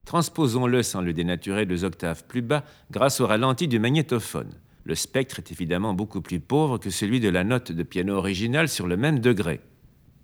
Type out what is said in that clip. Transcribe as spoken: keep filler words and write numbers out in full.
Transposons-le sans le dénaturer deux octaves plus bas grâce au ralenti du magnétophone. Le spectre est évidemment beaucoup plus pauvre que celui de la note de piano originale sur le même degré.